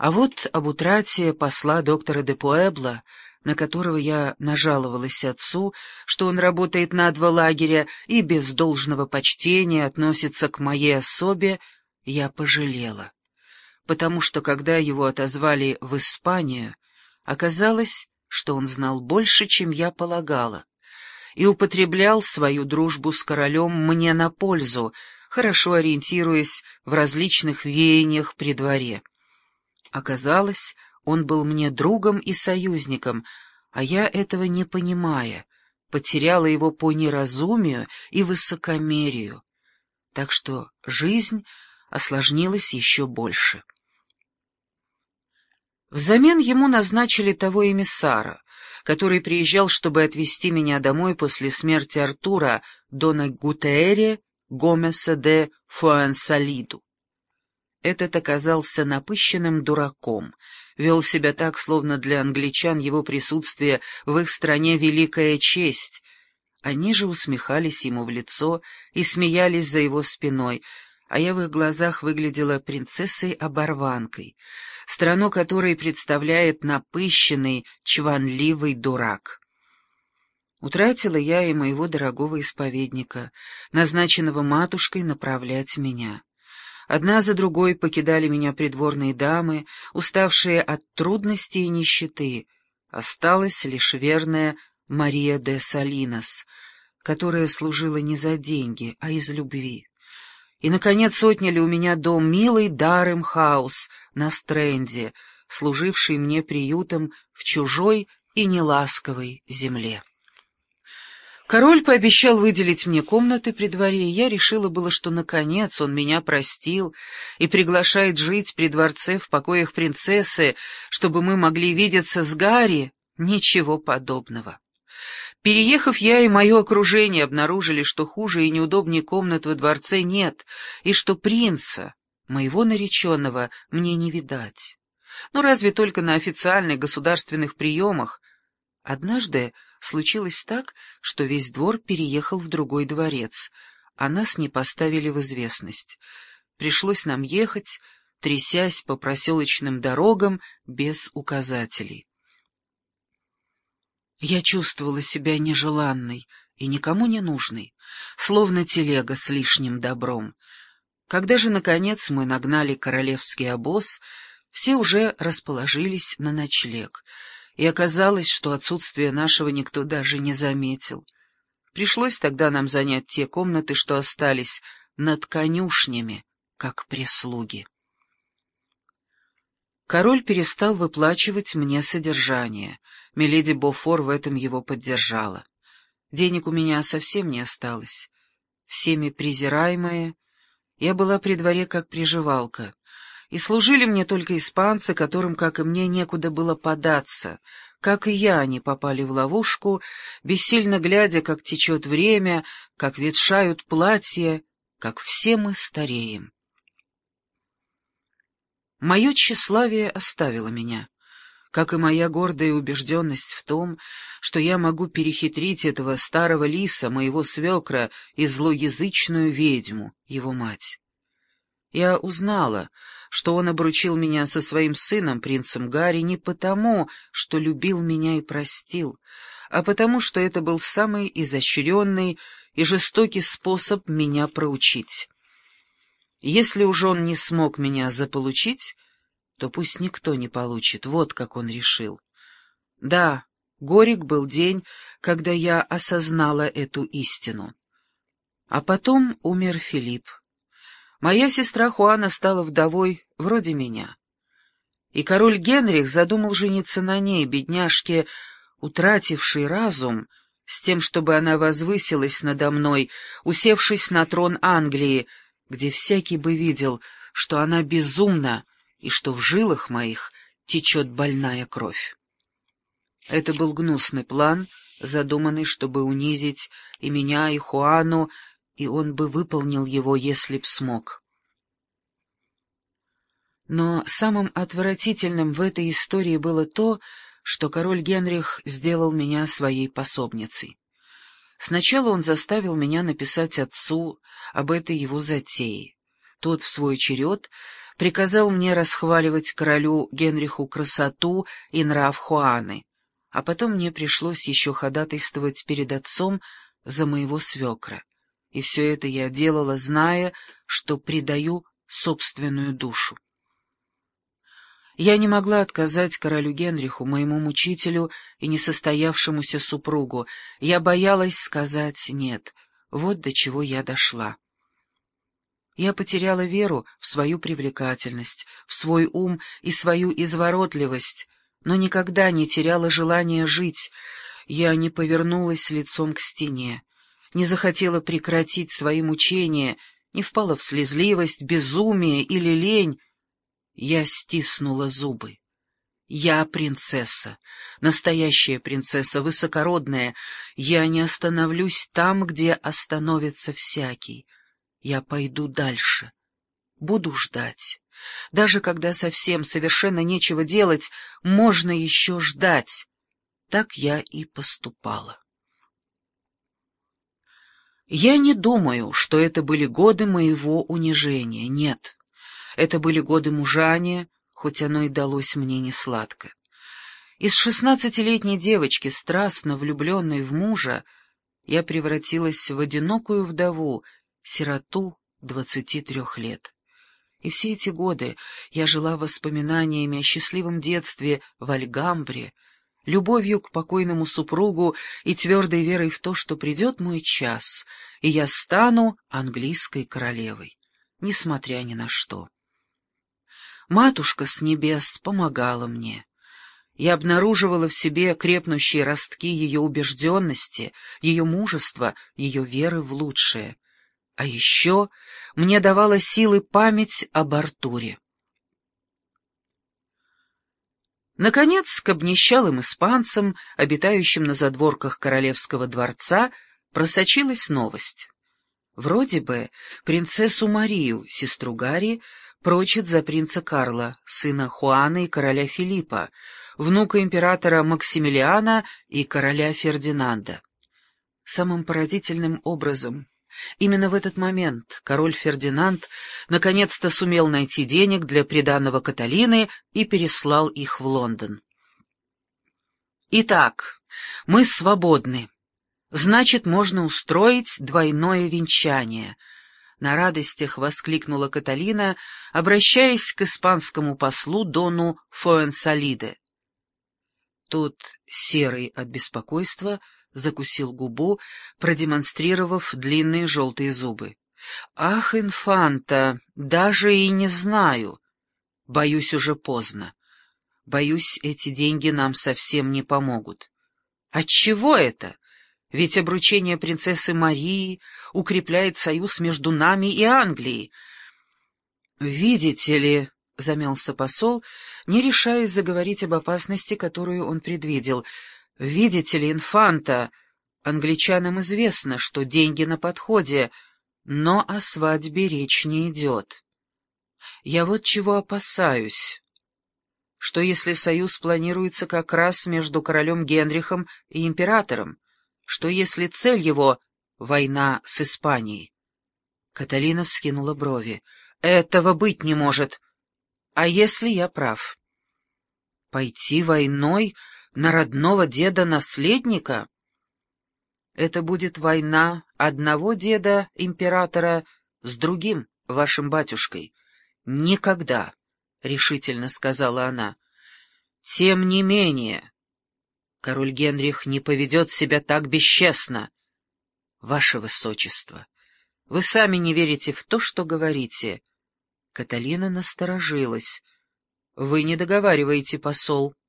А вот об утрате посла доктора де Пуэбло, на которого я нажаловалась отцу, что он работает на два лагеря и без должного почтения относится к моей особе, я пожалела, потому что, когда его отозвали в Испанию, оказалось, что он знал больше, чем я полагала, и употреблял свою дружбу с королем мне на пользу, хорошо ориентируясь в различных веяниях при дворе. Оказалось, он был мне другом и союзником, а я, этого не понимая, потеряла его по неразумию и высокомерию, так что жизнь осложнилась еще больше. Взамен ему назначили того эмиссара, который приезжал, чтобы отвезти меня домой после смерти Артура дона Гутиерре Гомеса де Фуэнсалиду. Этот оказался напыщенным дураком, вел себя так, словно для англичан его присутствие в их стране великая честь. Они же усмехались ему в лицо и смеялись за его спиной, а я в их глазах выглядела принцессой-оборванкой, страну которой представляет напыщенный, чванливый дурак. Утратила я и моего дорогого исповедника, назначенного матушкой направлять меня. Одна за другой покидали меня придворные дамы, уставшие от трудностей и нищеты. Осталась лишь верная Мария де Салинос, которая служила не за деньги, а из любви. И, наконец, отняли у меня дом милый Дарем-хаус на Стрэнде, служивший мне приютом в чужой и неласковой земле. Король пообещал выделить мне комнаты при дворе, и я решила было, что, наконец, он меня простил и приглашает жить при дворце в покоях принцессы, чтобы мы могли видеться с Гарри. Ничего подобного. Переехав, я и мое окружение обнаружили, что хуже и неудобнее комнат во дворце нет, и что принца, моего нареченного, мне не видать. Ну, разве только на официальных государственных приемах. Однажды случилось так, что весь двор переехал в другой дворец, а нас не поставили в известность. Пришлось нам ехать, трясясь по проселочным дорогам без указателей. Я чувствовала себя нежеланной и никому не нужной, словно телега с лишним добром. Когда же, наконец, мы нагнали королевский обоз, все уже расположились на ночлег, и оказалось, что отсутствие нашего никто даже не заметил. Пришлось тогда нам занять те комнаты, что остались над конюшнями, как прислуги. Король перестал выплачивать мне содержание. Миледи Бофор в этом его поддержала. Денег у меня совсем не осталось. Всеми презираемая, я была при дворе как приживалка, и служили мне только испанцы, которым, как и мне, некуда было податься. Как и я, они попали в ловушку, бессильно глядя, как течет время, как ветшают платья, как все мы стареем. Мое тщеславие оставило меня, как и моя гордая убежденность в том, что я могу перехитрить этого старого лиса, моего свекра, и злоязычную ведьму, его мать. Я узнала, что он обручил меня со своим сыном, принцем Гарри, не потому, что любил меня и простил, а потому, что это был самый изощренный и жестокий способ меня проучить. Если уж он не смог меня заполучить, то пусть никто не получит, вот как он решил. Да, горек был день, когда я осознала эту истину. А потом умер Филипп. Моя сестра Хуана стала вдовой вроде меня. И король Генрих задумал жениться на ней, бедняжке, утратившей разум, с тем, чтобы она возвысилась надо мной, усевшись на трон Англии, где всякий бы видел, что она безумна и что в жилах моих течет больная кровь. Это был гнусный план, задуманный, чтобы унизить и меня, и Хуану, и он бы выполнил его, если б смог. Но самым отвратительным в этой истории было то, что король Генрих сделал меня своей пособницей. Сначала он заставил меня написать отцу об этой его затее. Тот, в свой черед, приказал мне расхваливать королю Генриху красоту и нрав Хуаны, а потом мне пришлось еще ходатайствовать перед отцом за моего свекра. И все это я делала, зная, что предаю собственную душу. Я не могла отказать королю Генриху, моему мучителю и несостоявшемуся супругу. Я боялась сказать «нет». Вот до чего я дошла. Я потеряла веру в свою привлекательность, в свой ум и свою изворотливость, но никогда не теряла желания жить. Я не повернулась лицом к стене, не захотела прекратить свои мучения, не впала в слезливость, безумие или лень. Я стиснула зубы. Я принцесса, настоящая принцесса, высокородная. Я не остановлюсь там, где остановится всякий. Я пойду дальше. Буду ждать. Даже когда совсем совершенно нечего делать, можно еще ждать. Так я и поступала. Я не думаю, что это были годы моего унижения. Нет. Это были годы мужания, хоть оно и далось мне несладко. Из 16-летней девочки, страстно влюбленной в мужа, я превратилась в одинокую вдову, сироту 23 лет. И все эти годы я жила воспоминаниями о счастливом детстве в Альгамбре, любовью к покойному супругу и твердой верой в то, что придет мой час, и я стану английской королевой, несмотря ни на что. Матушка с небес помогала мне. Я обнаруживала в себе крепнущие ростки ее убежденности, ее мужества, ее веры в лучшее. А еще мне давала силы память об Артуре. Наконец, к обнищалым испанцам, обитающим на задворках королевского дворца, просочилась новость. Вроде бы принцессу Марию, сестру Гарри, прочат за принца Карла, сына Хуана и короля Филиппа, внука императора Максимилиана и короля Фердинанда. Самым поразительным образом, именно в этот момент король Фердинанд наконец-то сумел найти денег для приданого Каталины и переслал их в Лондон. «Итак, мы свободны. Значит, можно устроить двойное венчание», — на радостях воскликнула Каталина, обращаясь к испанскому послу Дону Фуэнсалиде. Тот, серый от беспокойства, закусил губу, продемонстрировав длинные желтые зубы. «Ах, инфанта, даже и не знаю. Боюсь, уже поздно. Боюсь, эти деньги нам совсем не помогут». «Отчего это? Ведь обручение принцессы Марии укрепляет союз между нами и Англией». «Видите ли», — замялся посол, не решаясь заговорить об опасности, которую он предвидел, — «видите ли, инфанта, англичанам известно, что деньги на подходе, но о свадьбе речь не идет. Я вот чего опасаюсь, что если союз планируется как раз между королем Генрихом и императором, что если цель его — война с Испанией». Каталина вскинула брови. «Этого быть не может. А если я прав? Пойти войной на родного деда-наследника? Это будет война одного деда-императора с другим, вашим батюшкой. Никогда, — решительно сказала она. Тем не менее, король Генрих не поведет себя так бесчестно. Ваше высочество, вы сами не верите в то, что говорите. Каталина насторожилась. — Вы не договариваете, посол.